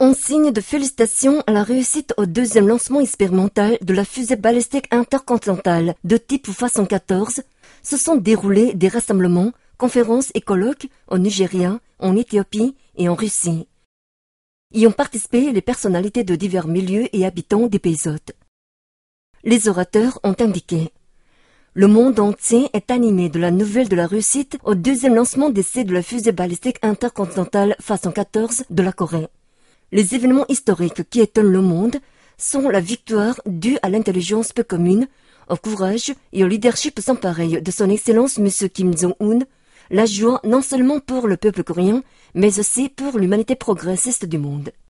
En signe de félicitations à la réussite au deuxième lancement expérimental de la fusée balistique intercontinentale de type Façon 14, se sont déroulés des rassemblements, conférences et colloques au Nigeria, en Éthiopie et en Russie. Y ont participé les personnalités de divers milieux et habitants des pays hôtes. Les orateurs ont indiqué: le monde entier est animé de la nouvelle de la réussite au deuxième lancement d'essai de la fusée balistique intercontinentale Façon 14 de la Corée. Les événements historiques qui étonnent le monde sont la victoire due à l'intelligence peu commune, au courage et au leadership sans pareil de son Excellence M. Kim Jong-un, la joie non seulement pour le peuple coréen, mais aussi pour l'humanité progressiste du monde.